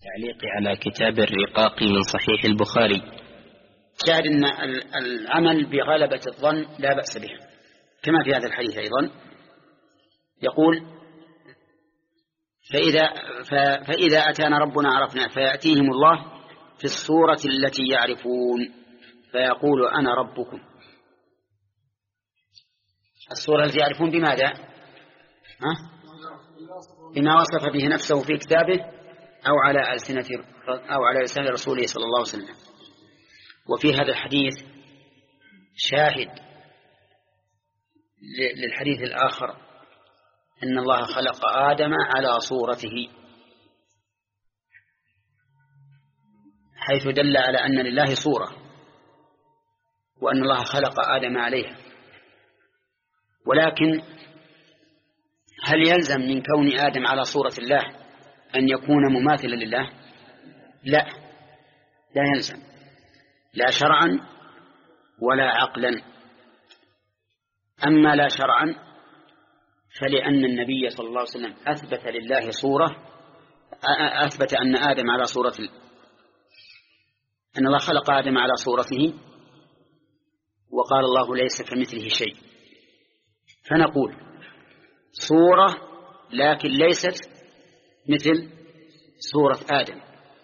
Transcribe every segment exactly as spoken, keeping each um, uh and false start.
تعليق على كتاب الرقاق من صحيح البخاري. شاهد أن العمل بغلبة الظن لا بأس به، كما في هذا الحديث أيضا يقول فإذا, فإذا أتانا ربنا عرفنا، فيأتيهم الله في الصورة التي يعرفون فيقول أنا ربكم. الصورة التي يعرفون بماذا؟ ها؟ بما وصف به نفسه في كتابه أو على ألسنة أو على لسان رسوله صلى الله عليه وسلم. وفي هذا الحديث شاهد للحديث الآخر أن الله خلق آدم على صورته، حيث دل على أن لله صورة وأن الله خلق آدم عليها. ولكن هل يلزم من كون آدم على صورة الله أن يكون مماثلا لله؟ لا، لا يلزم، لا شرعا ولا عقلا. أما لا شرعا فلأن النبي صلى الله عليه وسلم أثبت لله صورة، أثبت أن آدم على صورة أن الله خلق آدم على صورته، وقال الله ليس كمثله شيء. فنقول صورة لكن ليست مثل صورة آدم،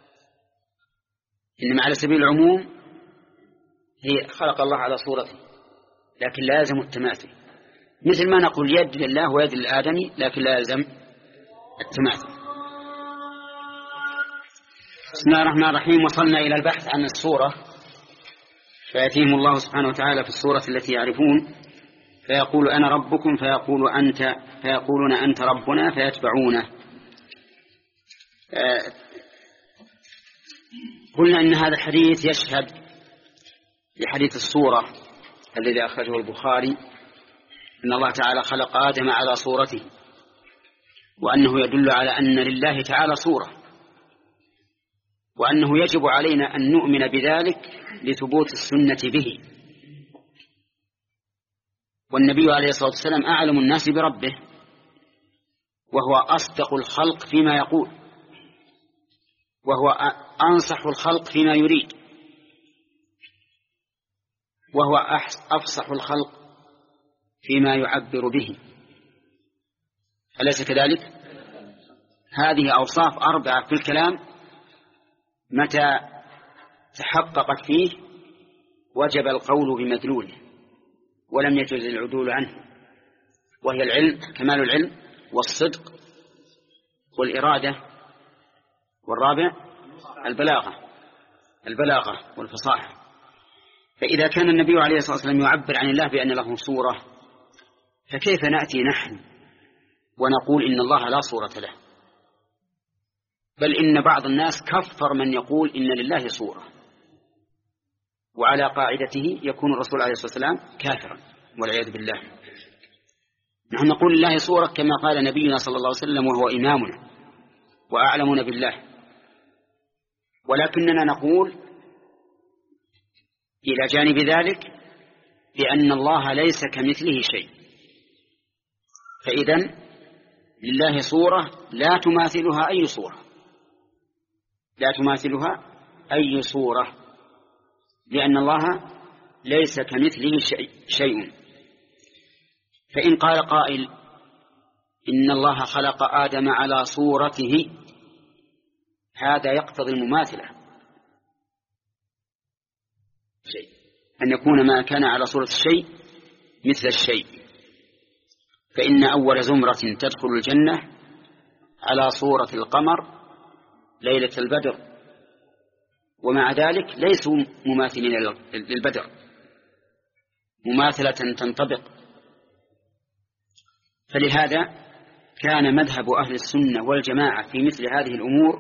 إنما على سبيل العموم هي خلق الله على صورته لكن لا يلزم التماثل، مثل ما نقول يد لله ويد للآدمي لكن لا يلزم التماثل. بسم الله الرحمن الرحيم. وصلنا إلى البحث عن الصورة. فيأتيهم الله سبحانه وتعالى في الصورة التي يعرفون فيقول أنا ربكم فيقول أنت فيقولون أنت ربنا فيتبعونه. آه قلنا إن هذا الحديث يشهد لحديث الصورة الذي أخرجه البخاري، إن الله تعالى خلق آدم على صورته، وأنه يدل على أن لله تعالى صورة، وأنه يجب علينا أن نؤمن بذلك لثبوت السنة به. والنبي عليه الصلاة والسلام أعلم الناس بربه، وهو أصدق الخلق فيما يقول، وهو أنصح الخلق فيما يريد، وهو أفصح الخلق فيما يعبر به. أليس كذلك؟ هذه أوصاف أربعة في الكلام متى تحققت فيه وجب القول بمدلوله ولم يجوز العدول عنه، وهي العلم، كمال العلم، والصدق، والإرادة، والرابع البلاغة البلاغة والفصاحة. فإذا كان النبي عليه الصلاة والسلام يعبر عن الله بأن له صورة، فكيف نأتي نحن ونقول إن الله لا صورة له؟ بل إن بعض الناس كفر من يقول إن لله صورة، وعلى قاعدته يكون الرسول عليه الصلاة والسلام كافرا والعياذ بالله. نحن نقول لله صورة كما قال نبينا صلى الله عليه وسلم وهو إمامنا وأعلمنا بالله، ولكننا نقول إلى جانب ذلك بأن الله ليس كمثله شيء. فإذن لله صورة لا تماثلها أي صورة، لا تماثلها أي صورة، لأن الله ليس كمثله شيء. فإن قال قائل إن الله خلق آدم على صورته، هذا يقتضي المماثلة، شيء أن يكون ما كان على صورة الشيء مثل الشيء. فإن أول زمرة تدخل الجنة على صورة القمر ليلة البدر، ومع ذلك ليسوا مماثلين للبدر مماثلة تنطبق. فلهذا كان مذهب أهل السنة والجماعة في مثل هذه الأمور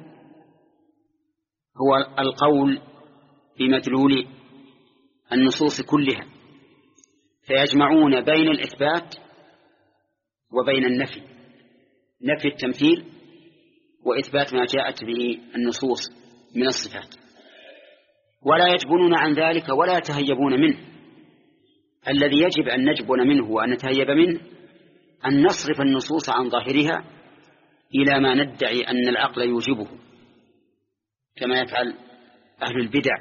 هو القول بمدلول النصوص كلها، فيجمعون بين الإثبات وبين النفي، نفي التمثيل وإثبات ما جاءت به النصوص من الصفات، ولا يجبنون عن ذلك ولا يتهيبون منه. الذي يجب أن نجبن منه وأن نتهيب منه أن نصرف النصوص عن ظاهرها إلى ما ندعي أن العقل يوجبه، كما يفعل أهل البدع.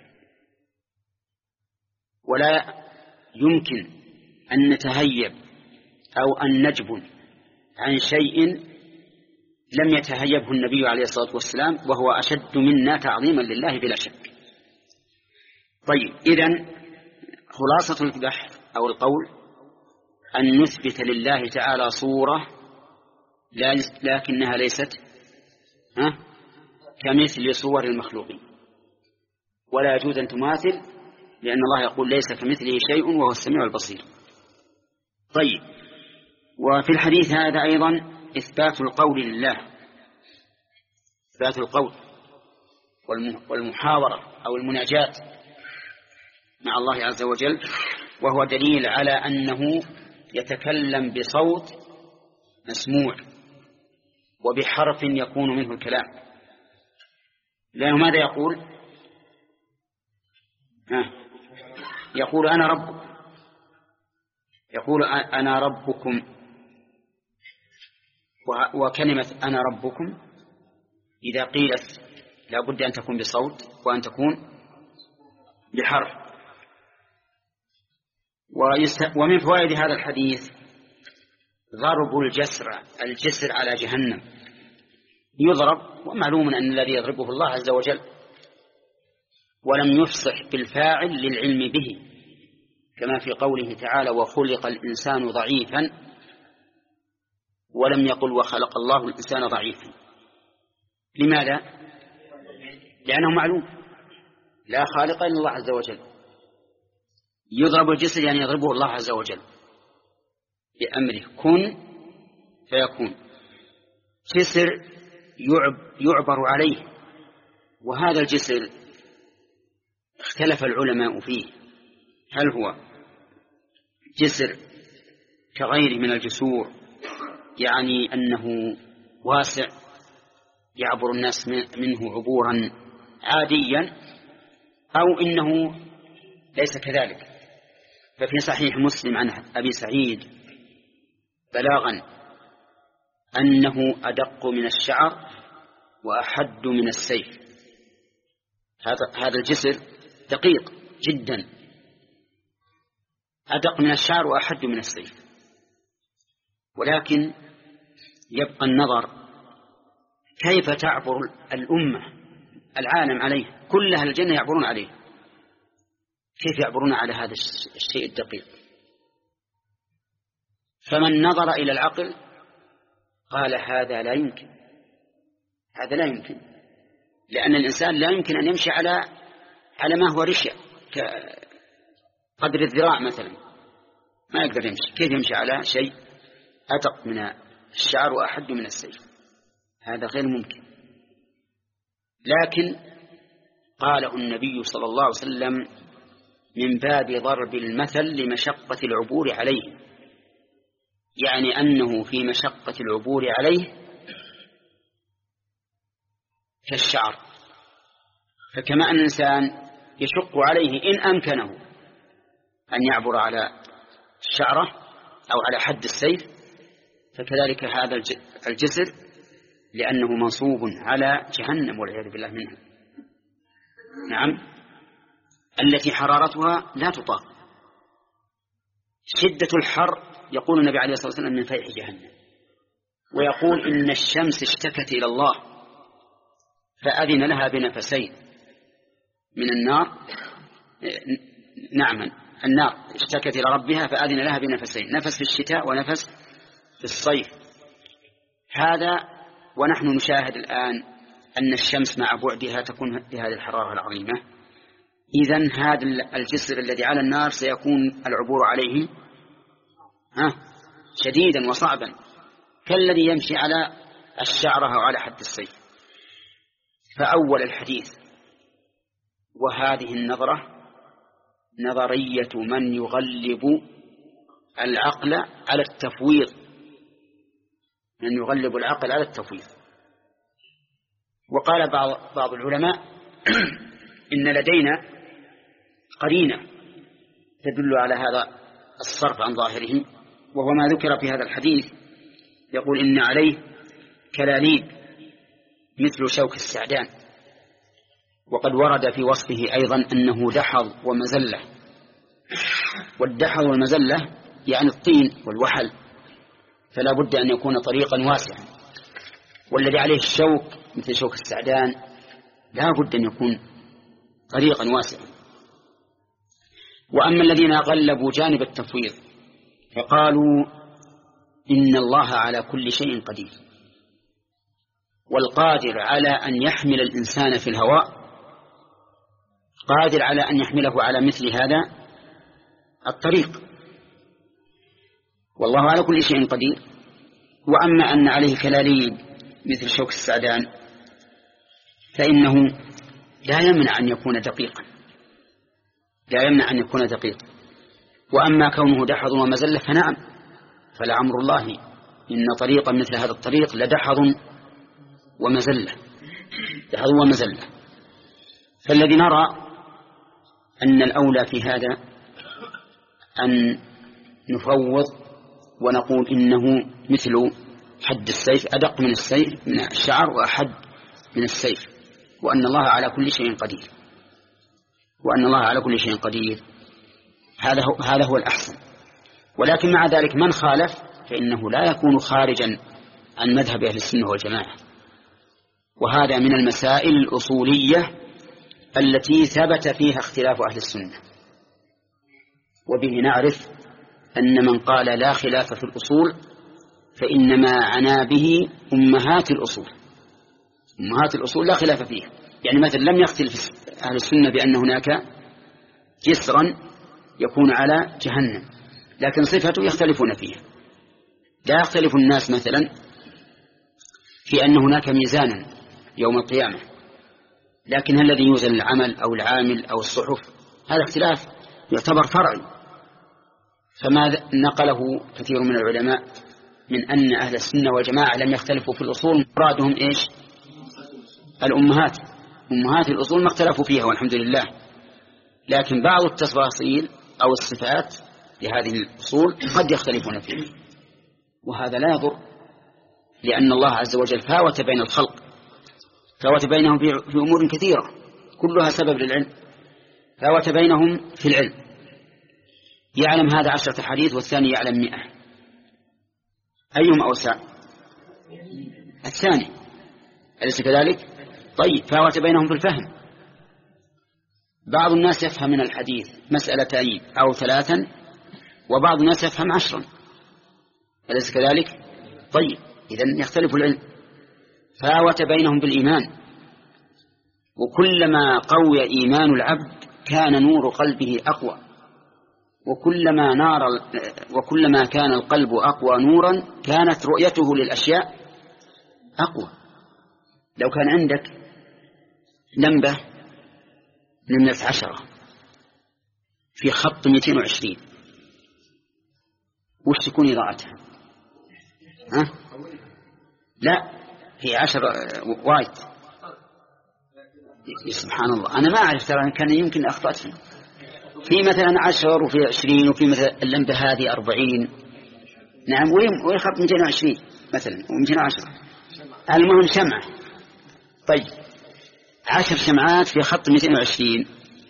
ولا يمكن أن نتهيب أو أن نجبن عن شيء لم يتهيبه النبي عليه الصلاة والسلام، وهو أشد منا تعظيما لله بلا شك. طيب، إذن خلاصة البحث أو القول أن نثبت لله تعالى صورة لكنها ليست ها كمثل صور المخلوقين، ولا يجوز أن تماثل، لأن الله يقول ليس كمثله شيء وهو السميع البصير. طيب، وفي الحديث هذا أيضا إثبات القول لله، إثبات القول والمحاورة أو المناجاة مع الله عز وجل، وهو دليل على أنه يتكلم بصوت مسموع وبحرف يكون منه الكلام. لأنه ماذا يقول؟ آه. يقول أنا ربكم، يقول أنا ربكم، وكلمة أنا ربكم إذا قيلت لا بد أن تكون بصوت وأن تكون بحرف. ومن فوائد هذا الحديث ضرب الجسر الجسر على جهنم، يضرب، ومعلوم أن الذي يضربه الله عز وجل، ولم يفصح بالفاعل للعلم به، كما في قوله تعالى وخلق الإنسان ضعيفا، ولم يقل وخلق الله الإنسان ضعيفا. لماذا؟ لأنه معلوم لا خالق إلا الله عز وجل. يضرب الجسر يعني يضربه الله عز وجل بأمره كن فيكون. جسر يعبر عليه، وهذا الجسر اختلف العلماء فيه، هل هو جسر كغيره من الجسور، يعني أنه واسع يعبر الناس منه عبورا عاديا، أو إنه ليس كذلك. ففي صحيح مسلم عن أبي سعيد بلاغا أنه أدق من الشعر وأحد من السيف. هذا هذا الجسر دقيق جدا، أدق من الشعر وأحد من السيف. ولكن يبقى النظر كيف تعبر الأمة العالم عليه، كل أهل الجنة يعبرون عليه، كيف يعبرون على هذا الشيء الدقيق؟ فمن نظر إلى العقل قال هذا لا يمكن، هذا لا يمكن، لأن الإنسان لا يمكن أن يمشي على على ما هو رشة كقدر الذراع مثلا، ما يقدر يمشي. كيف يمشي على شيء أدق من الشعر وأحد من السيف؟ هذا غير ممكن. لكن قاله النبي صلى الله عليه وسلم من باب ضرب المثل لمشقة العبور عليه، يعني أنه في مشقة العبور عليه كالشعر. فكما أن الإنسان يشق عليه إن أمكنه أن يعبر على الشعرة أو على حد السيف، فكذلك هذا الجسر لأنه منصوب على جهنم والعياذ بالله منها، نعم، التي حرارتها لا تطاق. شدة الحر يقول النبي عليه الصلاة والسلام من فيح جهنم، ويقول إن الشمس اشتكت إلى الله فأذن لها بنفسين من النار، نعم النار اشتكت إلى ربها فأذن لها بنفسين، نفس في الشتاء ونفس في الصيف. هذا ونحن نشاهد الآن أن الشمس مع بعدها تكون بهذه الحرارة العظيمة. إذن هذا الجسر الذي على النار سيكون العبور عليه ها شديدا وصعبا كالذي يمشي على الشعرة أو على حد السيف. فأول الحديث وهذه النظرة نظرية من يغلب العقل على التفويض، من يغلب العقل على التفويض. وقال بعض, بعض العلماء إن لدينا قرينة تدل على هذا الصرف عن ظاهره، وهو ما ذكر في هذا الحديث، يقول إن عليه كلاليب مثل شوك السعدان، وقد ورد في وصفه أيضا أنه دحض ومزلة، والدحض والمزلة يعني الطين والوحل، فلا بد أن يكون طريقا واسعا. والذي عليه الشوك مثل شوك السعدان لا بد أن يكون طريقا واسعا. وأما الذين غلبوا جانب التفويض فقالوا إن الله على كل شيء قدير، والقادر على أن يحمل الإنسان في الهواء قادر على أن يحمله على مثل هذا الطريق، والله على كل شيء قدير. وأما أن عليه كلاليب مثل شوك السعدان فإنه لا يمنع أن يكون دقيقا، لا يمنع أن يكون دقيقا. وأما كونه دحض ومزلة فنعم، فلعمر الله إن طريقا مثل هذا الطريق لدحض ومزلة، دحض ومزلة. فالذي نرى أن الأولى في هذا أن نفوض ونقول إنه مثل حد السيف، أدق من السيف من الشعر وأحد من السيف، وأن الله على كل شيء قدير، وأن الله على كل شيء قدير. هذا هو, هذا هو الأحسن. ولكن مع ذلك من خالف فإنه لا يكون خارجا عن مذهب أهل السنة والجماعة، وهذا من المسائل الأصولية التي ثبت فيها اختلاف أهل السنة. وبه نعرف أن من قال لا خلاف في الأصول فإنما عنا به أمهات الأصول، أمهات الأصول لا خلاف فيها. يعني مثلا لم يختلف أهل السنة بأن هناك جسرا يكون على جهنم، لكن صفته يختلفون فيها. لا يختلف الناس مثلا في أن هناك ميزانا يوم القيامة، لكن هل الذي يوزن العمل أو العامل أو الصحف هذا اختلاف يعتبر فرعي. فما نقله كثير من العلماء من أن أهل السنة والجماعة لم يختلفوا في الأصول مرادهم إيش؟ الأمهات، أمهات الأصول ما اختلفوا فيها والحمد لله، لكن بعض التفاصيل أو الصفات لهذه الأصول قد يختلفون فيها، وهذا لا يضر، لأن الله عز وجل فاوت بين الخلق، فاوت بينهم في أمور كثيرة كلها سبب للعلم، فاوت بينهم في العلم. يعلم هذا عشرة حديث والثاني يعلم مئة، أيهم أوسع؟ الثاني، أليس كذلك؟ طيب، فاوت بينهم في الفهم. بعض الناس يفهم من الحديث مسألتين أو ثلاثا، وبعض الناس يفهم عشرا، أليس كذلك؟ طيب، إذن يختلف العلم. فاوت بينهم بالإيمان، وكلما قوي إيمان العبد كان نور قلبه أقوى، وكلما نار وكلما كان القلب أقوى نورا كانت رؤيته للأشياء أقوى. لو كان عندك لمبة نمرة عشرة في خط مئتين وعشرين وش تكون إضاءتها؟ ها؟ لا، هي عشرة وايت. سبحان الله، أنا ما أعرف، ترى كان يمكن أخطأت فيه. في مثلا عشر وفي عشرين، وفي مثلا اللمبة هذه أربعين. نعم، وين خط مئتين وعشرين مثلا ومئتين وعشرة. المهم شمعة، طيب عشر شمعات في خط مئتين وعشرين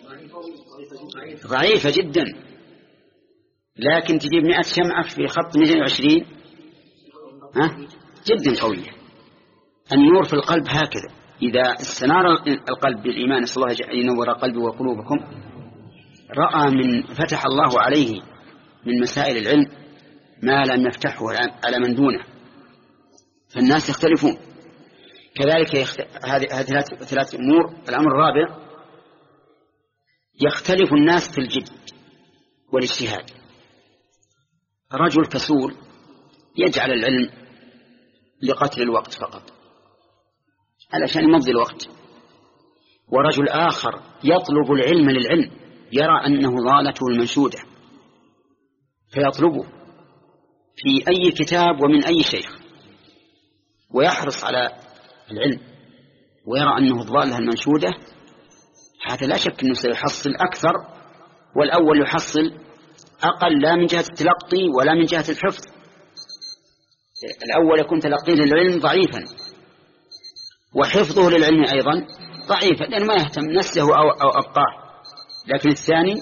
ضعيفة جدا، لكن تجيب مئة شمعة في خط مئتين وعشرين ها جدا قوية. النور في القلب هكذا، إذا استنار القلب بالإيمان، نسأل الله أن ينور قلبي وقلوبكم، رأى من فتح الله عليه من مسائل العلم ما لم يفتحه على من دونه، فالناس يختلفون. كذلك هذه ثلاث أمور. الأمر الرابع، يختلف الناس في الجد والاجتهاد. رجل كسول يجعل العلم لقتل الوقت فقط علشان يمضي الوقت، ورجل آخر يطلب العلم للعلم، يرى أنه ضالته المنشودة فيطلبه في أي كتاب ومن أي شيخ، ويحرص على العلم ويرى أنه ضالها المنشودة. هذا لا شك أنه سيحصل أكثر، والأول يحصل أقل، لا من جهة التلقي ولا من جهة الحفظ. الأول يكون تلقيه للعلم ضعيفا، وحفظه للعلم أيضا ضعيفة لأنه ما يهتم نسله أو, أو أبقاه. لكن الثاني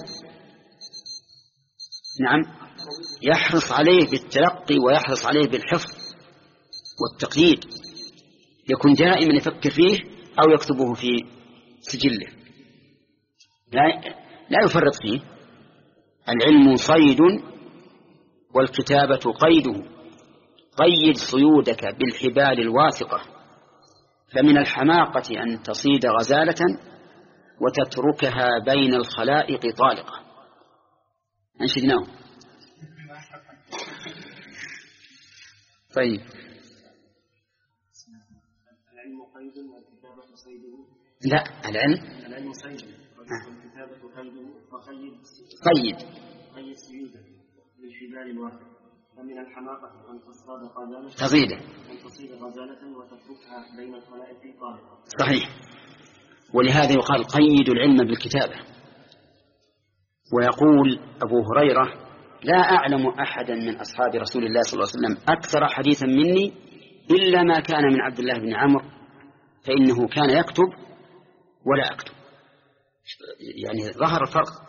نعم يحرص عليه بالتلقي ويحرص عليه بالحفظ والتقييد، يكون دائما يفكر فيه أو يكتبه في سجله، لا, لا يفرط فيه. العلم صيد والكتابة قيده، قيد صيودك بالحبال الواثقة، فمن الحماقة أن تصيد غزالة وتتركها بين الخلائق طالقة. أنشدناه. طيب العلم قيد والكتابة صيده. لا العلم العلم صيد والكتابة قيده، فقيد قيد قيد صيودك بالحبال الواثقة، فمن الحماقة أن تصطاد غزالة تصيده أن تصيد غزالة وتتركها بين الخلائق طالقة. صحيح. ولهذا يقال قيد العلم بالكتابة. ويقول أبو هريرة لا أعلم أحدا من أصحاب رسول الله صلى الله عليه وسلم أكثر حديثا مني إلا ما كان من عبد الله بن عمرو، فإنه كان يكتب ولا أكتب. يعني ظهر الفرق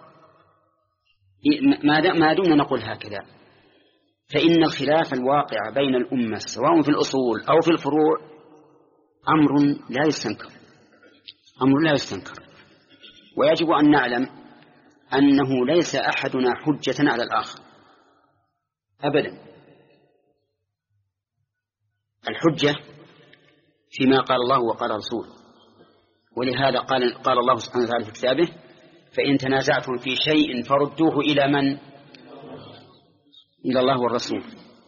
ما دمنا نقول هكذا، فإن الخلاف الواقع بين الأمة سواء في الأصول أو في الفروع أمر لا يستنكر، أمر لا يستنكر. ويجب أن نعلم أنه ليس أحدنا حجة على الآخر أبدا. الحجة فيما قال الله وقال رسوله، ولهذا قال, قال الله سبحانه وتعالى في كتابه فإن تنازعتم في شيء فردوه إلى من؟ إلى الله والرسول.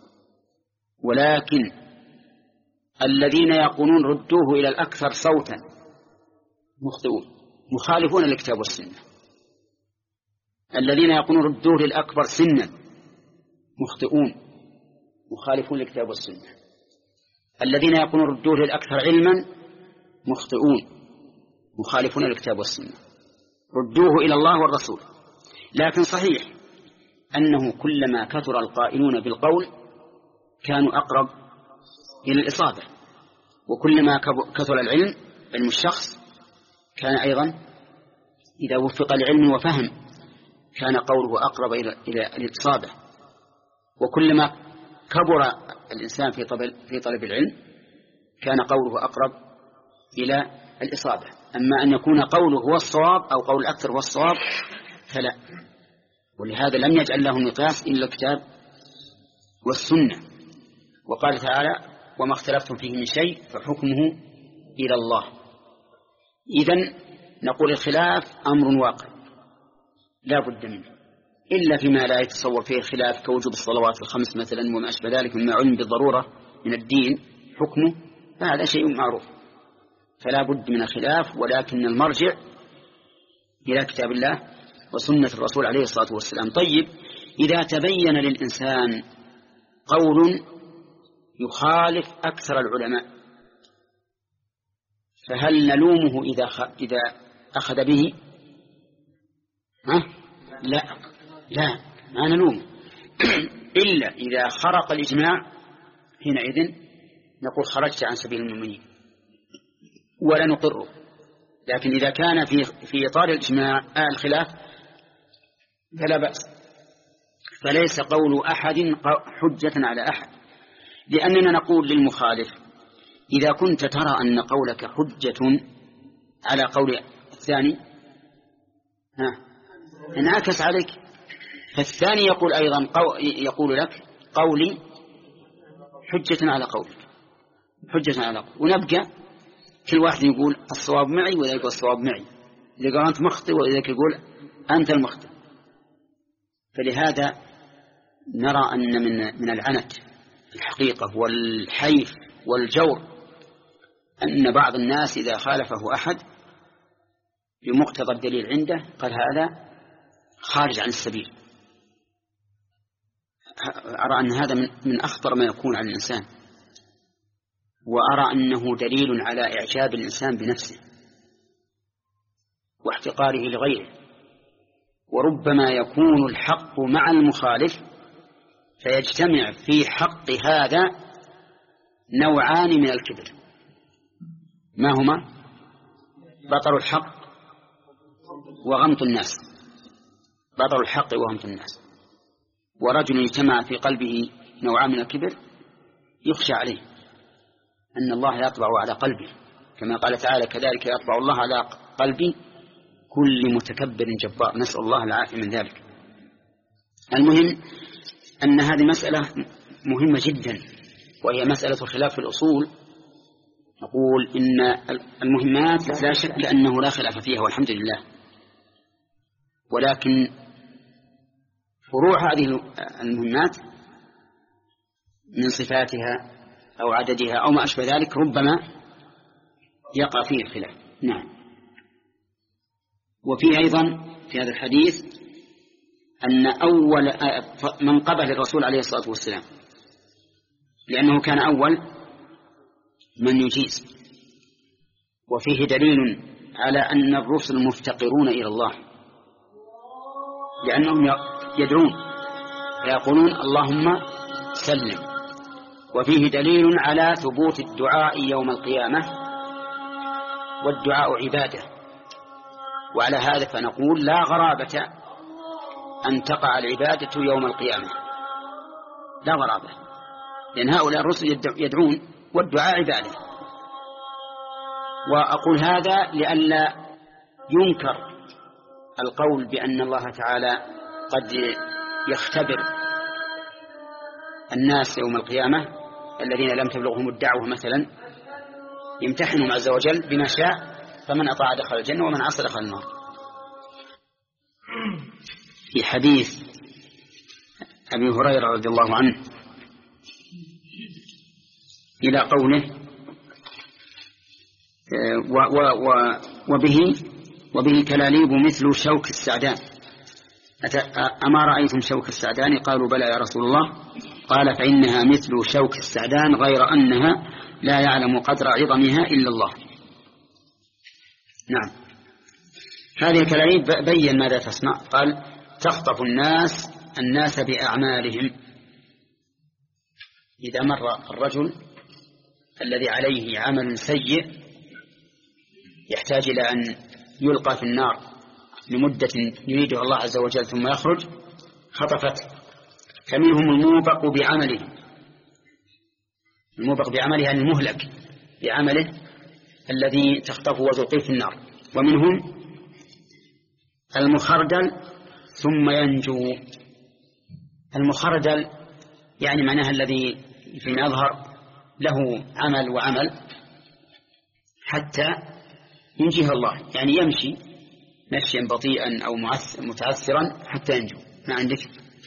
ولكن الذين يقولون ردوه إلى الأكثر صوتا مخطئون مخالفون للكتاب والسنة. الذين يقولون ردوه للأكبر سنا مخطئون مخالفون للكتاب والسنة. الذين يقولون ردوه للأكثر علما مخطئون مخالفون للكتاب والسنة. ردوه إلى الله والرسول. لكن صحيح أنه كلما كثر القائلون بالقول كانوا أقرب إلى الإصابة، وكلما كثر العلم علم الشخص كان أيضا إذا وفق العلم وفهم كان قوله أقرب إلى الإصابة. وكلما كبر الإنسان في طلب, في طلب العلم كان قوله أقرب إلى الإصابة. أما أن يكون قوله هو الصواب أو قول الأكثر هو الصواب فلا. ولهذا لم يجعل له مقياس إلا الكتاب والسنة. وقال تعالى وما اختلفتم فيه من شيء فحكمه إلى الله. إذن نقول الخلاف أمر واقع لا بد منه، إلا فيما لا يتصور فيه الخلاف كوجوب الصلوات الخمس مثلا وما أشبه ذلك مما علم بالضرورة من الدين حكمه، فهذا شيء معروف فلا بد من الخلاف. ولكن المرجع إلى كتاب الله وسنة الرسول عليه الصلاة والسلام. طيب إذا تبين للإنسان قول يخالف أكثر العلماء فهل نلومه إذا إذا أخذ به؟ ها؟ لا لا ما نلومه إلا إذا خرق الإجماع، حينئذ نقول خرجت عن سبيل المؤمنين ولا نقره. لكن إذا كان في في إطار الإجماع آه الخلاف فلا بأس. فليس قول أحد حجة على أحد، لأننا نقول للمخالف إذا كنت ترى أن قولك حجة على قول الثاني ها انعكس عليك، فالثاني يقول أيضا قو يقول لك قولي حجة على قولك حجة على قولك، ونبقى كل واحد يقول الصواب معي وإذا يقول الصواب معي، إذا قال أنت مخطئ وإذا يقول أنت المخطئ. فلهذا نرى أن من من العنت الحقيقة والحيف والجور أن بعض الناس إذا خالفه أحد بمقتضى الدليل عنده قال هذا خارج عن السبيل. أرى أن هذا من, من أخطر ما يكون على الإنسان، وأرى أنه دليل على إعجاب الإنسان بنفسه واحتقاره لغيره. وربما يكون الحق مع المخالف فيجتمع في حق هذا نوعان من الكبر، ما هما؟ بطر الحق وغمط الناس، بطر الحق وغمط الناس. ورجل اجتمع في قلبه نوعان من الكبر يخشى عليه أن الله يطبع على قلبه، كما قال تعالى كذلك يطبع الله على قلب كل متكبر جبار، نسأل الله العافية من ذلك. المهم أن هذه مسألة مهمة جدا، وهي مسألة خلاف في الأصول. نقول إن المهمات لا شك أنه لا خلاف فيها والحمد لله، ولكن فروع هذه المهمات من صفاتها أو عددها أو ما أشبه ذلك ربما يقع فيه الخلاف. نعم. وفيه أيضا في هذا الحديث أن أول من قبل الرسول عليه الصلاة والسلام، لأنه كان أول من يجيز. وفيه دليل على أن الرسل مفتقرون إلى الله، لأنهم يدعون فيقولون اللهم سلم. وفيه دليل على ثبوت الدعاء يوم القيامة، والدعاء عبادة. وعلى هذا فنقول لا غرابة أن تقع العبادة يوم القيامة، لا غرابة، لأن هؤلاء الرسل يدعون والدعاء عبادة. وأقول هذا لئلا ينكر القول بأن الله تعالى قد يختبر الناس يوم القيامة الذين لم تبلغهم الدعوة مثلا، يمتحنهم عز وجل بما شاء، فمن أطاع دخل الجنة ومن عصى دخل النار. في حديث أبي هريرة رضي الله عنه إلى قوله و و و وبه وبه كلاليب مثل شوك السعدان، أما رأيتم شوك السعدان؟ قالوا بلى يا رسول الله. قال فإنها مثل شوك السعدان غير أنها لا يعلم قدر عظمها إلا الله. نعم. هذه الكلاليب بين ماذا تصنع. قال تخطف الناس الناس بأعمالهم. إذا مر الرجل الذي عليه عمل سيء يحتاج إلى أن يلقى في النار لمدة يريدها الله عز وجل ثم يخرج، خطفت. فمنهم الموبق بعمله، الموبق بعمله يعني المهلك بعمله الذي تخطفه وتلقيه في النار. ومنهم المخردل ثم ينجو. المخردل يعني معناها الذي فيما يظهر له عمل وعمل حتى ينجيه الله، يعني يمشي مشيا بطيئا أو متعثرا حتى ينجو. ما عندك؟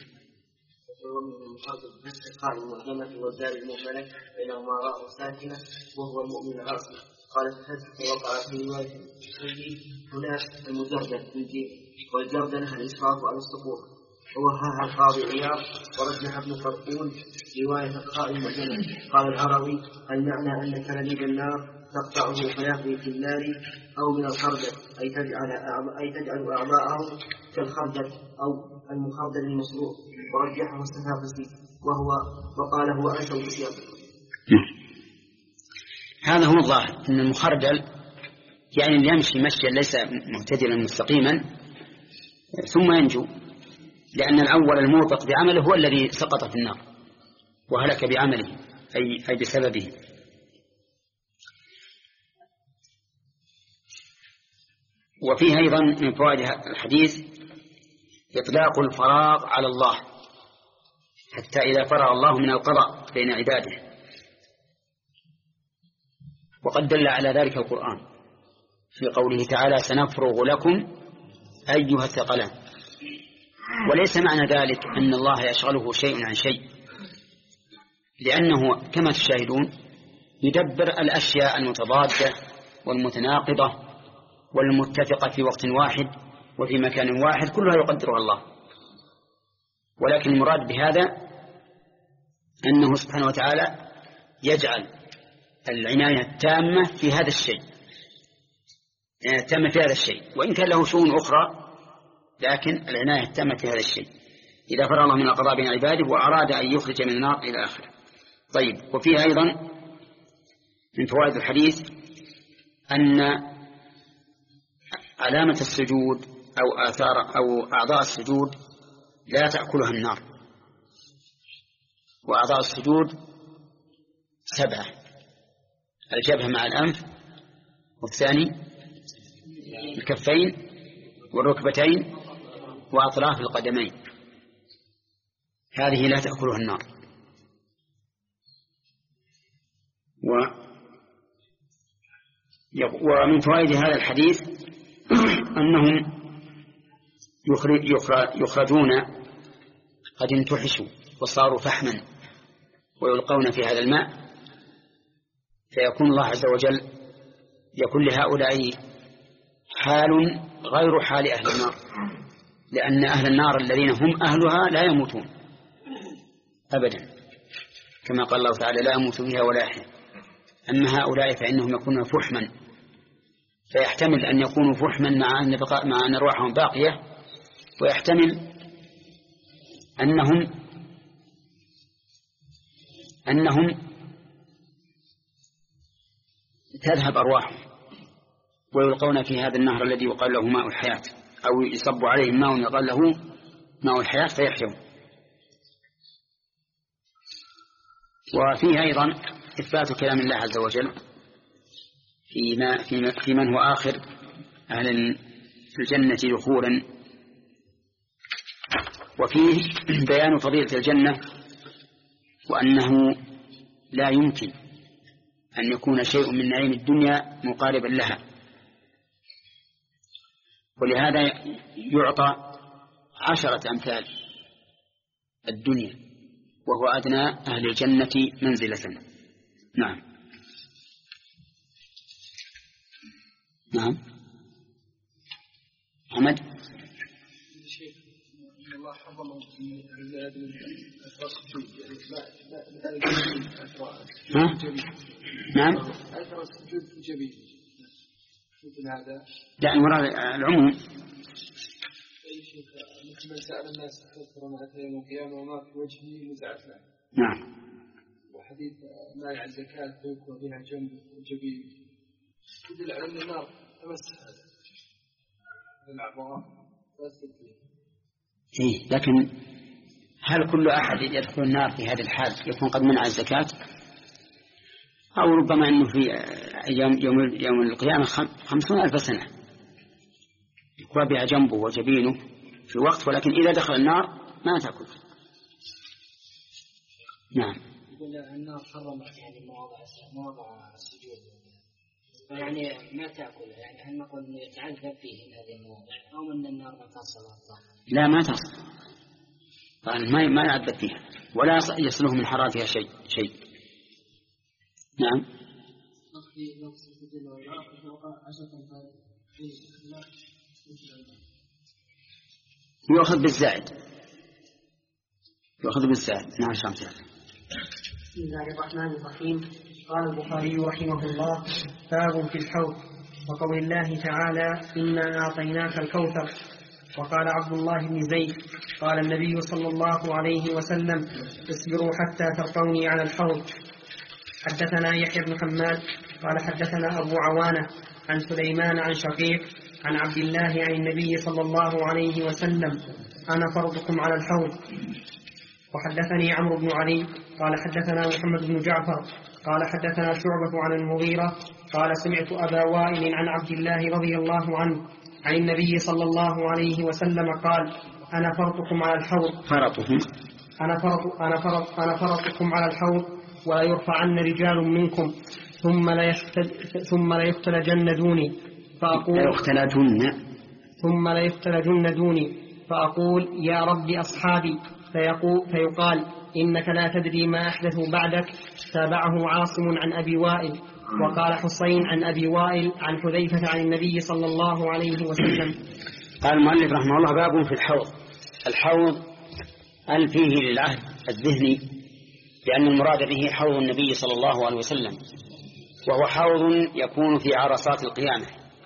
قال المؤمنة والدار المؤمنة بينهما راء ساكنة وهو المؤمن العاصي. قال الفتح وقع في رواية هناك المجردة بالجيم، والجردة الإسراف على السقوط. ووهاها القاضي عياض ورجح ابن فرقون رواية القاء المؤمنة. قال العربي المعنى أن كلاليب النار تقطعه فيهوي في النار أو من الخردل، أي تجعل أي تجعل أعضاءه كالخردل أو المخردل المسروق. ورجحه السفافسي وهو وقال هو أنشأ بسياقه. هذا هو الظاهر أن المخردل يعني اللي يمشي مشيا ليس معتدلا مستقيما ثم ينجو، لأن الأول الموبق بعمله هو الذي سقط في النار وهلك بعمله أي, أي بسببه. وفيه أيضا من فوائد الحديث إطلاق الفراغ على الله حتى إذا فرغ الله من القضاء بين عباده، وقد دل على ذلك القرآن في قوله تعالى سنفرغ لكم أيها الثقلان. وليس معنى ذلك أن الله يشغله شيء عن شيء، لأنه كما تشاهدون يدبر الأشياء المتضادة والمتناقضة والمتفقة في وقت واحد وفي مكان واحد كلها يقدرها الله. ولكن المراد بهذا أنه سبحانه وتعالى يجعل العناية التامة في هذا الشيء، يعني التامة في هذا الشيء، وإن كان له شؤون أخرى لكن العناية التامة في هذا الشيء إذا فرغ الله من القضاء بين عباده وأراد أن يخرج من النار إلى آخره. طيب. وفيه أيضا من فوائد الحديث أن علامة السجود أو آثار أو أعضاء السجود لا تأكلها النار. وأعضاء السجود سبعة: الجبهة مع الأنف، والثاني الكفين والركبتين وأطراف القدمين، هذه لا تأكلها النار. و ومن فوائد هذا الحديث أنهم يخرجون قد انتحشوا وصاروا فحما ويلقون في هذا الماء، فيكون الله عز وجل يكون لهؤلاء حال غير حال أهل النار، لأن أهل النار الذين هم أهلها لا يموتون أبدا، كما قال الله تعالى: لا يموت بها ولا يحيا. أما هؤلاء فإنهم يكونون فحما، فيحتمل أن يكونوا فحما مع أن بقاء مع أن أرواحهم باقية، ويحتمل أنهم أنهم تذهب أرواحهم ويلقون في هذا النهر الذي يقال له ماء الحياة، أو يصب عليهم ماء يقال له ماء الحياة فيحيون. وفيه أيضا إثبات كلام الله عز وجل فيما في من هو آخر أهل الجنة دخولا، وفيه بيان فضيلة الجنة وأنه لا يمكن أن يكون شيء من نعيم الدنيا مقاربا لها، ولهذا يعطى عشرة أمثال الدنيا وهو أدنى أهل الجنة منزلة. نعم نعم محمد. الله حرم نعم أثر السجود في الجبين مثل هذا، لا المراد العموم. أي شيء مثل من سأل الناس أكثر ما أتى يوم القيامة وما في وجهه نزعت له. نعم. وحديث مانع الزكاة فيكون بها جنب الجبين يدل على أن النار تمس هذا العبارة تأثر فيه. إيه، لكن هل كل أحد يدخل النار في هذه الحال يكون قد منع الزكاة؟ أو ربما أنه في يوم, يوم, يوم القيامة خمسون ألف سنة يقوى بها جنبه وجبينه في وقت، ولكن إذا دخل النار ما تأكل. نعم. يقول النار حرمت هذه المواضع مواضع السجود، يعني ما تأكل، يعني هل نقول أنه يتعذب فيه هذه المواضع أو أن النار ما تصل؟ لا ما تصل، طبعا ما ما يعذب فيها ولا يصله من حرارتها شيء شيء. نعم. يؤخذ بالزائد، يؤخذ بالزائد. نعم شمس. بسم الله الرحمن الرحيم. قال البخاري رحمه الله: باب في الحوض، وقول الله تعالى: إنا أعطيناك الكوثر. وقال عبد الله بن زيد: قال النبي صلى الله عليه وسلم: اصبروا حتى تلقوني على الحوض. حدثنا يحيى بن حماد قال حدثنا أبو عوانة عن سليمان عن شقيق عن عبد الله عن النبي صلى الله عليه وسلم: أنا فرضكم على الحوض. وحدثني عمرو بن علي قال حدثنا محمد بن جعفر قال حدثنا شعبة عن المغيرة قال سمعت أبا وائل عن عبد الله رضي الله عنه عن النبي صلى الله عليه وسلم قال: أنا فرضكم على الحوض. فرضكم أنا فرض أنا فرض أنا فرضكم على الحوض، ولا يرفعن رجال منكم ثم لا ثم لا يختلجن دوني فأقول ثم لا يختلجن دوني فأقول: يا رب أصحابي، فيقول فيقال: إنك لا تدري ما أحدثوا بعدك. تابعه عاصم عن أبي وائل. وقال حسين عن أبي وائل عن حذيفة عن النبي صلى الله عليه وسلم. قال المؤلف رحمه الله: باب في الحوض. الحوض هل فيه للعهد الذهني، لأن المراد به حوض النبي صلى الله عليه وسلم، وهو حوض يكون في عرصات القيامة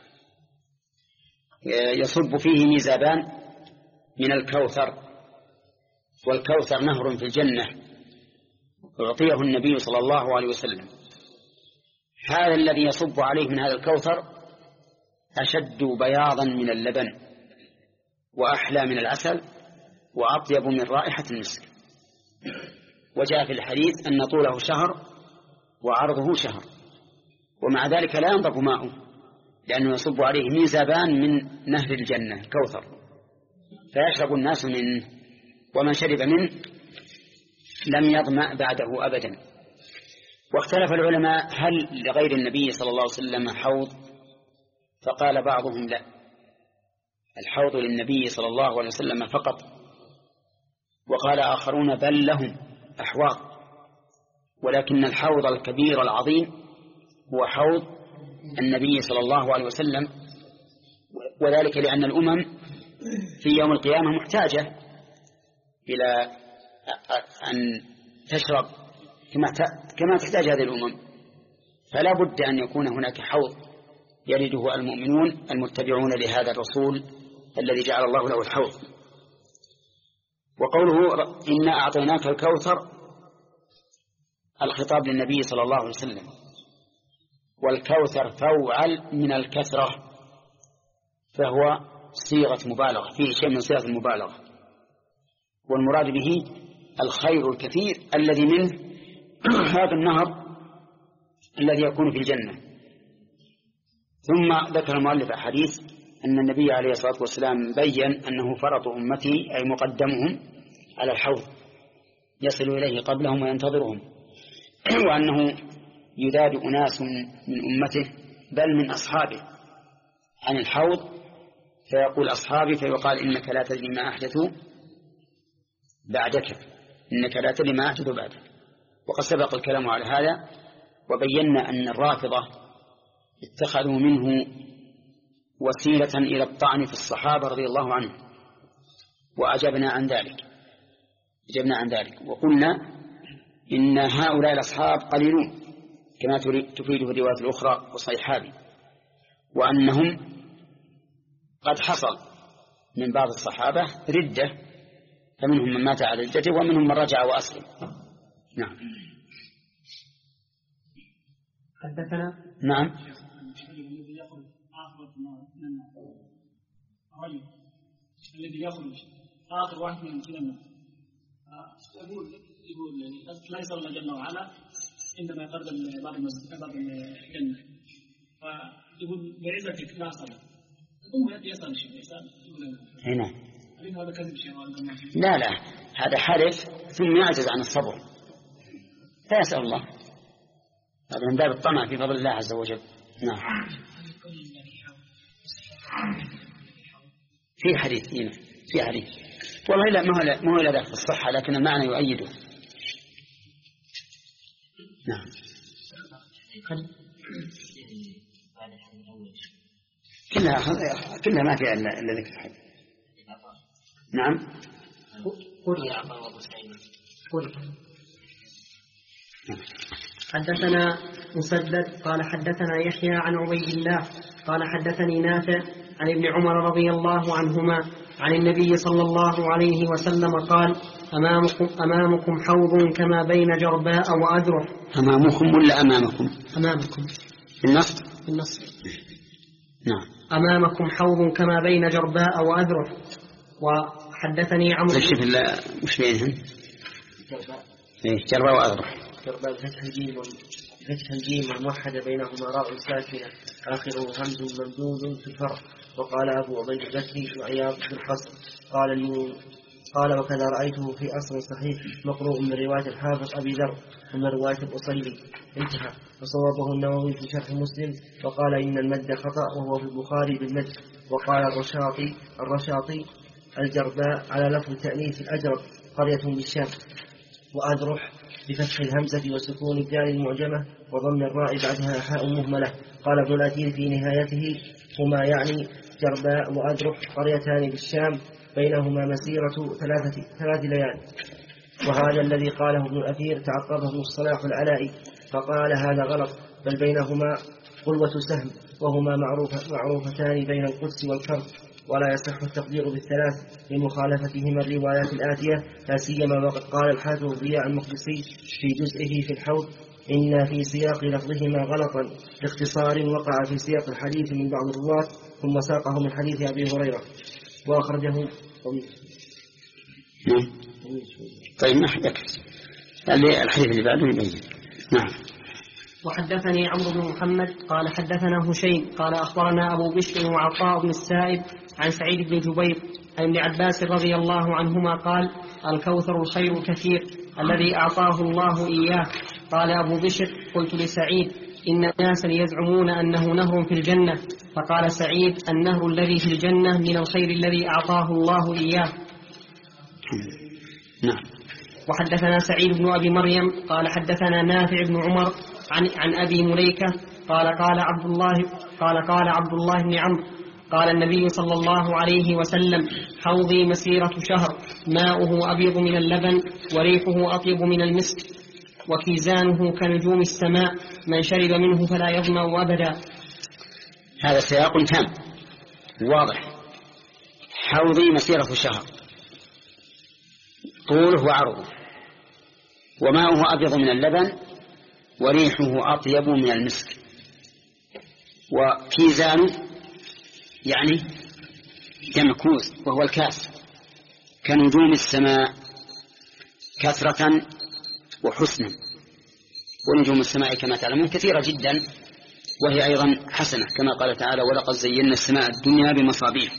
يصب فيه ميزابان من الكوثر، والكوثر نهر في الجنة يعطيه النبي صلى الله عليه وسلم. هذا الذي يصب عليه من هذا الكوثر أشد بياضا من اللبن وأحلى من العسل وأطيب من رائحة المسك. وجاء في الحديث أن طوله شهر وعرضه شهر، ومع ذلك لا ينضب ماؤه لأنه يصب عليه ميزابان من نهر الجنة كوثر فيشرب الناس منه، ومن شرب منه لم يظمأ بعده أبدا. واختلف العلماء هل لغير النبي صلى الله عليه وسلم حوض؟ فقال بعضهم لا، الحوض للنبي صلى الله عليه وسلم فقط. وقال آخرون بل لهم أحواض، ولكن الحوض الكبير العظيم هو حوض النبي صلى الله عليه وسلم، وذلك لأن الأمم في يوم القيامة محتاجة إلى أن تشرب كما تحتاج هذه الأمم، فلا بد أن يكون هناك حوض يرده المؤمنون المتبعون لهذا الرسول الذي جعل الله له الحوض. وقوله إنا أعطيناك الكوثر الخطاب للنبي صلى الله عليه وسلم، والكوثر فوعل من الكثرة، فهو صيغة مبالغة، فيه شيء من صيغة المبالغة، والمراد به الخير الكثير الذي منه هذا النهر الذي يكون في الجنة. ثم ذكر المؤلف حديث أن النبي عليه الصلاة والسلام بيّن أنه فرط أمتي أي مقدمهم على الحوض يصل إليه قبلهم وينتظرهم، وأنه يذاد أناس من أمته بل من أصحابه عن الحوض فيقول أصحابي، فيقال إنك لا تدري ما أحدثوا بعدك، إنك لا تدري ما أحدثوا بعدك. وقد سبق الكلام على هذا، وبينا أن الرافضة اتخذوا منه وسيلة إلى الطعن في الصحابة رضي الله عنهم، وأجبنا عن ذلك أجبنا عن ذلك وقلنا إن هؤلاء الأصحاب قليلون كما تفيده الروايات الأخرى وصيحابي، وأنهم قد حصل من بعض الصحابة ردة، فمنهم من مات على ردته ومنهم من رجع وأسلم. نعم. حدثنا نعم. الرجل الذي يخرج آخر واحد من الجنة يقول يقول لا يصل الله جل وعلا عندما يقدم باب باب الجنة، فيقول بعزتك لا صلاة، ثم يسأل شيء يسأل هنا هذا كذب شيء. لا لا هذا حلف ثم يعجز عن الصبر فيسأل الله، هذا من باب الطمع في فضل الله عز وجل. نعم. في حديث هنا في حديث والله لا ما هو ما هو لا في الصحة، لكن المعنى يؤيده. نعم. كلها كلها ما فيها إلا ذكر الحديث. نعم. حدثنا مسدد قال حدثنا يحيى عن عبيد الله قال حدثني نافع عن ابن عمر رضي الله عنهما عن النبي صلى الله عليه وسلم قال أمامكم, أمامكم حوض كما بين جرباء وأذرع. أمامكم ولا أمامكم؟ أمامكم بالنصب. بالنصب. نعم. أمامكم حوض كما بين جرباء وأذرع. وحدثني عمرو شوف الله مش بينهم إيه جرباء وأذرع. جرباء فتح الجيم فتح الجيم الموحدة بينهما راء ساكنة آخره همز ممدود في الفرع. وقال أبو عبيد البكري وعياض في القصر قال لي قال وكذا رأيته في أصل صحيح مقروء من رواية الحافظ أبي ذر ومن رواية الأصيلي انتهى. وصوبه النووي في شرح مسلم وقال إن المد خطأ وهو في البخاري بالمد. وقال الرشاطي الرشاطي الجرباء على لفظ تأنيث الأجرب قرية بالشام. وأذرح بفتح الهمزة وسكون الدال المعجمة وضم الراء بعدها حاء مهملة. قال ابن الأثير في نهايته هما يعني جرباء وأذرح قريتان بالشام بينهما مسيرة ثلاثة ثلاث ليال. وهذا الذي قاله ابن الأثير تعقبه الصلاح العلائي فقال هذا غلط، بل بينهما قلوة سهم وهما معروف معروفتان بين القدس والكرب، ولا يصح التقدير بالثلاث لمخالفتهما الروايات الآتية، لا سيما وقد قال الحافظ ضياء المقدسي في جزئه في الحوض إن في سياق لفظهما غلطا باختصار وقع في سياق الحديث من بعض الرواة ثم ساقه من حديث أبي هريرة وأخرجه طويل. طيب ما يكفي الحديث اللي بعده يبين. نعم. وحدثني عمرو بن محمد قال حدثنا هشيم قال أخبرنا أبو بشر وعطاء بن السائب عن سعيد بن جبير عن ابن عباس رضي الله عنهما قال الكوثر الخير الكثير الذي أعطاه الله إياه. قال أبو بشر قلت لسعيد إن ناسا يزعمون أنه نهر في الجنة، فقال سعيد النهر الذي في الجنة من الخير الذي أعطاه الله إياه. نعم. وحدثنا سعيد بن أبي مريم قال حدثنا نافع بن عمر عن, عن أبي مليكة قال قال عبد الله قال قال عبد الله بن عمرو قال النبي صلى الله عليه وسلم حوضي مسيرة شهر ماؤه أبيض من اللبن وريحه أطيب من المسك وكيزانه كنجوم السماء من شرب منه فلا يظمأ أبدا. هذا سياق تام واضح. حوضي مسيرة شهر طوله وعرضه وماؤه أبيض من اللبن وريحه أطيب من المسك وكيزانه يعني جمع كوز وهو الكاس كنجوم السماء كثرة وحسنا. ونجوم السماء كما تعلمون كثيرة جدا وهي أيضا حسنة كما قال تعالى ولقد زينا السماء الدنيا بمصابيح.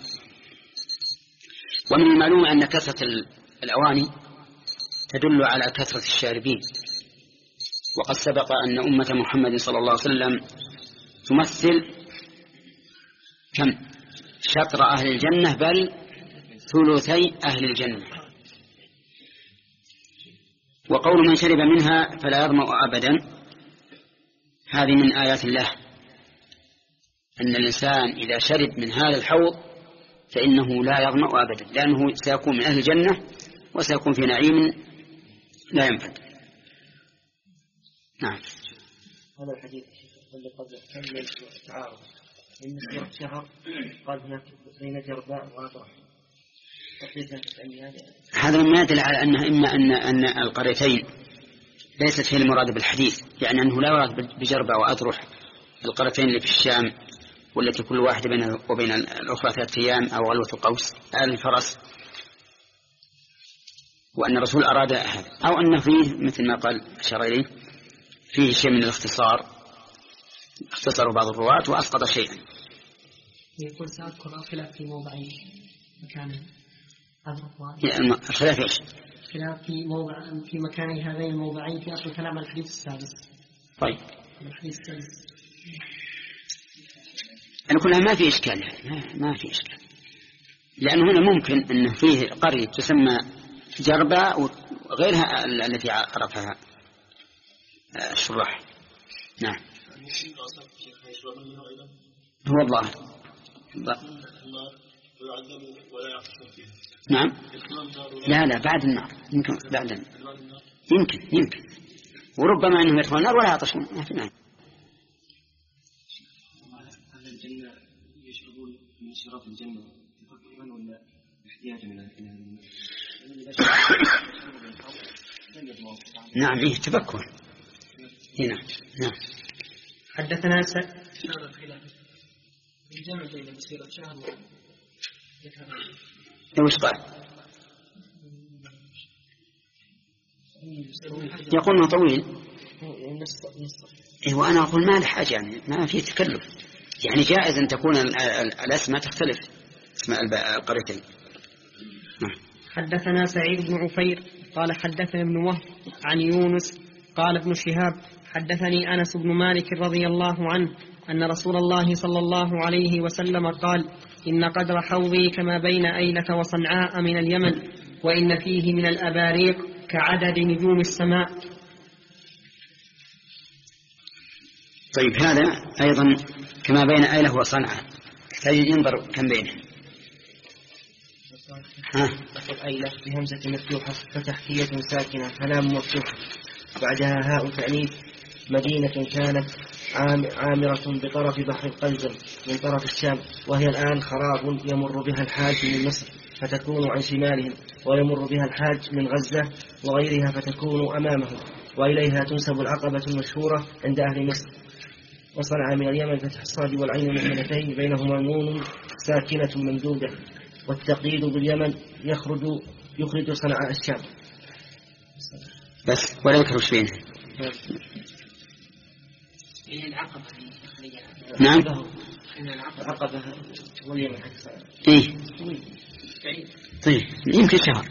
ومن المعلوم أن كثرة الأواني تدل على كثرة الشاربين، وقد سبق أن أمة محمد صلى الله عليه وسلم تمثل كم شطر أهل الجنة بل ثلثي أهل الجنة. وقول من شرب منها فلا يظمأ أبدا هذه من آيات الله، أن الإنسان إذا شرب من هذا الحوض فإنه لا يظمأ أبدا لأنه سيكون من أهل الجنة وسيكون في نعيم لا ينفد. نعم. هذا الحديث اللي قبل كم تعارض إن مسيرة شهر قال هناك بين جرباء وأطرح. هذا ما يدل على أنه إما أن أن القريتين ليست هي المراد بالحديث، يعني أنه لا يراد بجرباء وأطرح القريتين اللي في الشام والتي كل واحدة بين وبين الأخرى ثلاثة أيام أو غلوة القوس الفرس، وأن الرسول أراد هذا، أو أن فيه مثل ما قال أشار إليه فيه شيء من الاختصار، اختصروا بعض الرواة وأسقط شيئا. يقول سأذكر الخلاف في موضعين مكان يعني الخلاف إيش؟ خلاف في موضع في مكان هذين الموضعين في أصل كلام الحديث السادس. طيب. الحديث السادس. أنا كلها ما في إشكال ما, ما في إشكال، لأنه هنا ممكن أنه فيه قرية تسمى جرباء وغيرها التي عرفها الشراح. نعم. هو الله. نعم. لا لا بعد النار يمكن بعد النار. يمكن يمكن وربما أنهم يدخلون النار ولا يعطشون ما في معنى. أهل الجنة يشربون من شراب الجنة تفكرون ولا احتياجا من الجنة؟ نعم إيه تفكر هنا. نعم. حدثنا س... الجمع بين مسيرة شهر وش قال؟ يقول انه طويل. إيه وأنا أقول ما له حاجة يعني ما في تكلف، يعني جائز أن تكون الأسماء تختلف اسماء القريتين. حدثنا سعيد بن عفير قال حدثنا ابن وهب عن يونس قال ابن شهاب حدثني أنس بن مالك رضي الله عنه أن رسول الله صلى الله عليه وسلم قال إن قدر حوضي كما بين أيلة وصنعاء من اليمن وإن فيه من الأباريق كعدد نجوم السماء. طيب هذا أيضا كما بين أيلة وصنعاء تجد ينظر كم بينه. ها أيلة بهمزة مفتوحة فتحتية ساكنة فلام مفتوحة بعدها هاء تأنيث مدينة كانت عامرة بطرف بحر القلزم من طرف الشام، وهي الآن خراب يمر بها الحاج من مصر فتكون عن شمالهم، ويمر بها الحاج من غزة وغيرها فتكون أمامهم، وإليها تنسب العقبة المشهورة عند أهل مصر. وصنعاء من اليمن فتح الصاد والعين مهملتين بينهما نون ساكنة ممدودة، والتقييد باليمن يخرج يخرج صنعاء الشام بس ولا يكره شيء. نعم العقبة واليمن. إيه طيب يمكن شهر.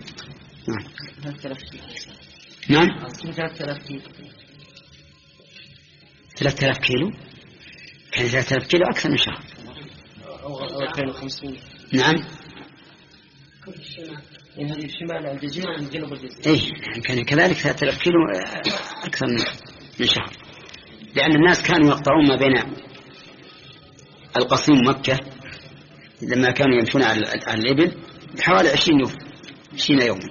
نعم نعم ثلاثة آلاف كيلو، كان ثلاثة آلاف كيلو أكثر من شهر. نعم من هذه الشمال الجزيرة من جنوب الجزيرة. إيه كان كذلك ثلاثة آلاف كيلو أكثر من شهر، لأن الناس كانوا يقطعون ما بين القصيم ومكة لما كانوا يمشون على الإبل حوالي عشرين يوم عشرين يوم.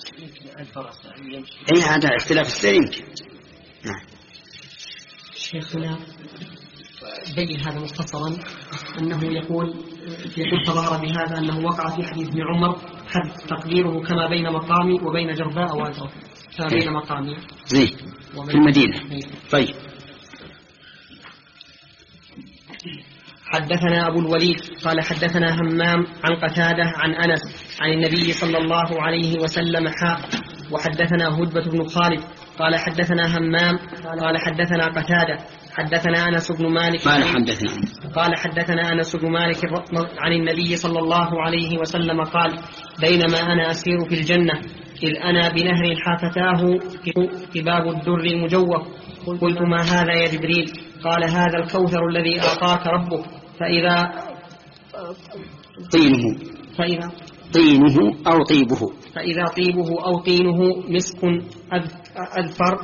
أي هذا اختلاف السير يمكن. نعم شيخنا بين هذا مختصرا أنه يقول يقول تظاهر بهذا أنه وقع في حديث ابن عمر حد تقديره كما بين مقامي وبين جرباء وأجرب، كما بين مقامي زي في المدينة. طيب حدثنا أبو الوليد قال حدثنا همام عن قتادة عن أنس عن النبي صلى الله عليه وسلم حاء. وحدثنا هدبة بن خالد قال حدثنا همام قال حدثنا قتادة حدثنا أنس بن مالك قال حدثنا قال حدثنا أنس بن مالك عن النبي صلى الله عليه وسلم قال بينما أنا أسير في الجنة إذ أنا بنهر حافتاه كباب الدر المجوف قلت ما هذا يا جبريل؟ قال هذا الكوثر الذي أعطاك ربك فإذا طينه فإذا طينه أو طيبه فإذا طيبه أو طينه مسك أذفر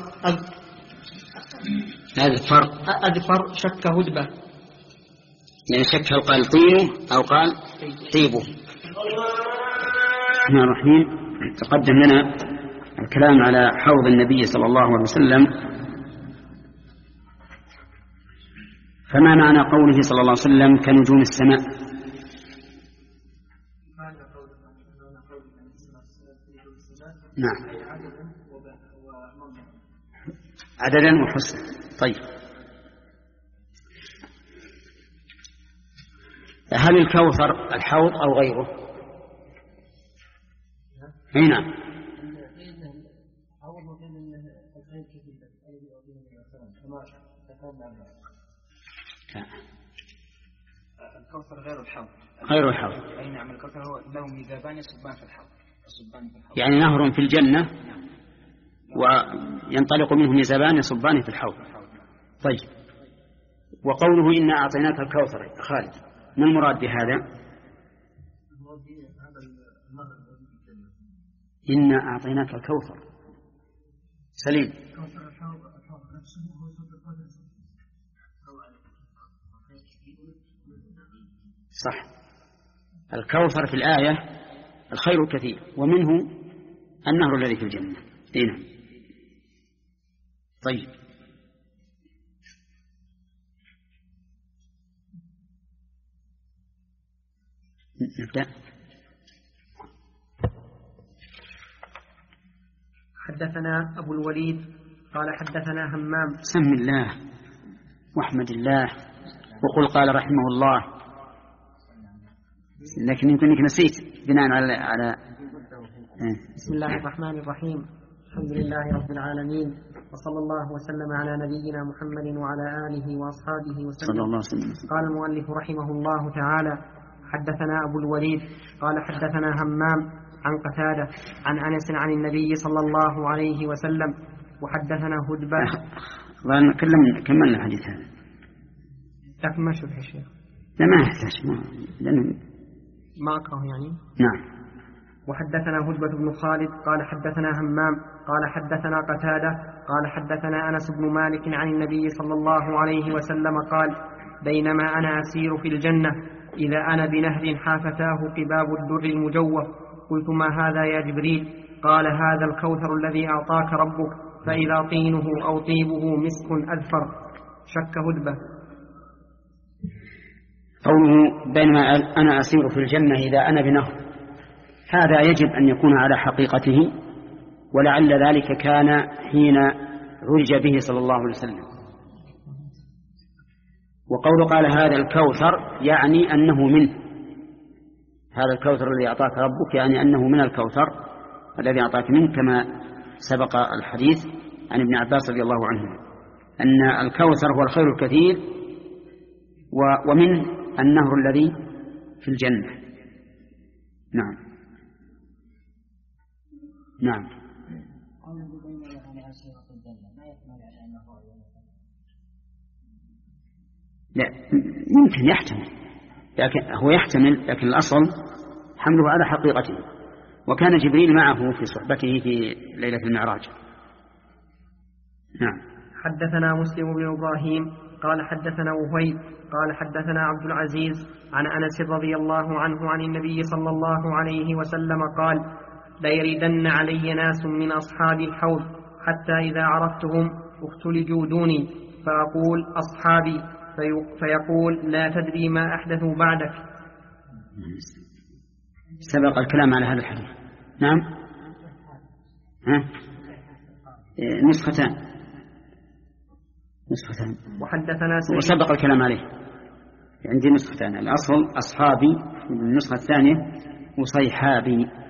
أذفر أذفر شك هدبة، يعني شك هل قال طينه أو قال طيبه. نحن الرحيم تقدم لنا الكلام على حوض النبي صلى الله عليه وسلم. فما معنى قوله صلى الله عليه وسلم كنجوم السماء؟ نعم عددا وحسنا. طيب هل الكوثر الحوض أو غيره؟ هنا الكوثر غير الحوض. غير الحوض. أي نعم الكوثر هو له ميزابان يصبان في الحوض. يعني نهر في الجنة وينطلق منه ميزابان يصبان في الحوض. طيب وقوله إنا أعطيناك الكوثر خالد ما المراد بهذا؟ إنا أعطيناك الكوثر سليم. صح الكوثر في الآية الخير الكثير ومنه النهر الذي في الجنة. هنا طيب نبدأ. حدثنا أبو الوليد قال حدثنا همام. سم الله واحمد الله وقل قال رحمه الله، لكن يمكن انك نسيت بناء على على بسم الله الرحمن الرحيم الحمد لله رب العالمين وصلى الله وسلم على نبينا محمد وعلى آله وأصحابه وسلم. صلى الله عليه وسلم. قال المؤلف رحمه الله تعالى حدثنا أبو الوليد قال حدثنا همام عن قتادة عن أنس عن النبي صلى الله عليه وسلم. وحدثنا هدبة. كلمنا كملنا الحديث هذا لكن ما شرح الشيخ. لا ما يحتاج ما لأنه ما أكره يعني. نعم. وحدثنا هدبة بن خالد قال حدثنا همام قال حدثنا قتادة قال حدثنا أنس بن مالك عن النبي صلى الله عليه وسلم قال بينما أنا أسير في الجنة إذا أنا بنهر حافتاه قباب الدر المجوف قلت ما هذا يا جبريل؟ قال هذا الكوثر الذي أعطاك ربك فإذا طينه أو طيبه مسك أذفر شك هدبة. قوله بينما أنا أسير في الجنة إذا أنا بنهر هذا يجب أن يكون على حقيقته، ولعل ذلك كان حين عرج به صلى الله عليه وسلم، وقول قال هذا الكوثر يعني أنه منه، هذا الكوثر الذي أعطاك ربك يعني أنه من الكوثر الذي أعطاك منه، كما سبق الحديث عن ابن عباس رضي الله عنه أن الكوثر هو الخير الكثير ومنه النهر الذي في الجنة. نعم نعم. لا يمكن يحتمل، لكن هو يحتمل، لكن الأصل حمله على حقيقته. وكان جبريل معه في صحبته في ليلة المعراج. نعم. حدثنا مسلم بن إبراهيم قال حدثنا وهيب قال حدثنا عبد العزيز عن أنس رضي الله عنه عن النبي صلى الله عليه وسلم قال: ليردن علي ناس من أصحاب الحوض حتى إذا عرفتهم اختلجوا دوني فأقول أصحابي فيقول لا تدري ما أحدثوا بعدك. سبق الكلام على هذا الحديث. نعم. ها؟ نسختان نسختان وحدثنا سعيد وسبق الكلام عليه. عندي نسختان، الأصل أصحابي، النسخة الثانية وصيحابي.